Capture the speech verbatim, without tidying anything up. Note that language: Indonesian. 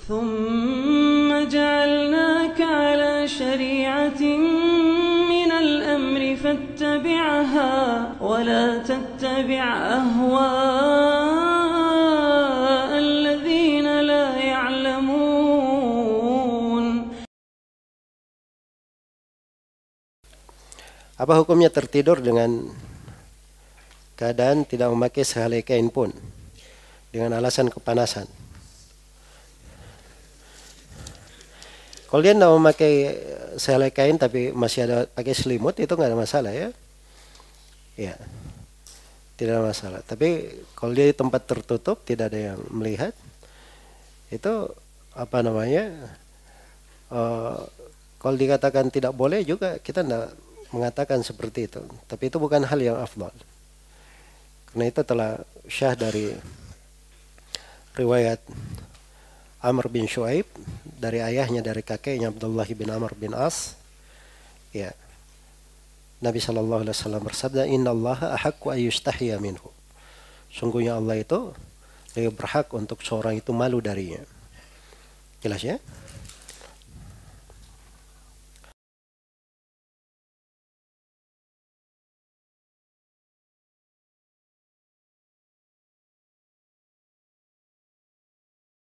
ثم جعلناك على شريعة من الأمر فاتبعها ولا تتبع أهواء الذين لا يعلمون. Apa hukumnya tertidur dengan keadaan tidak memakai sehelai kain pun dengan alasan kepanasan? Kalau dia tidak memakai sehelai kain tapi masih ada pakai selimut, itu nggak ada masalah ya. Ya, tidak ada masalah. Tapi kalau dia di tempat tertutup tidak ada yang melihat, itu apa namanya? Uh, kalau dikatakan tidak boleh juga kita tidak mengatakan seperti itu. Tapi itu bukan hal yang afdal. Karena itu telah syah dari riwayat Amr bin Shu'aib dari ayahnya, dari kakeknya Abdullah bin Amr bin As. Ya, Nabi Shallallahu Alaihi Wasallam bersabda, Inna Allah ahaqqu ayyustahya minhu. Sungguhnya Allah itu lebih berhak untuk seorang itu malu darinya. Jelas ya?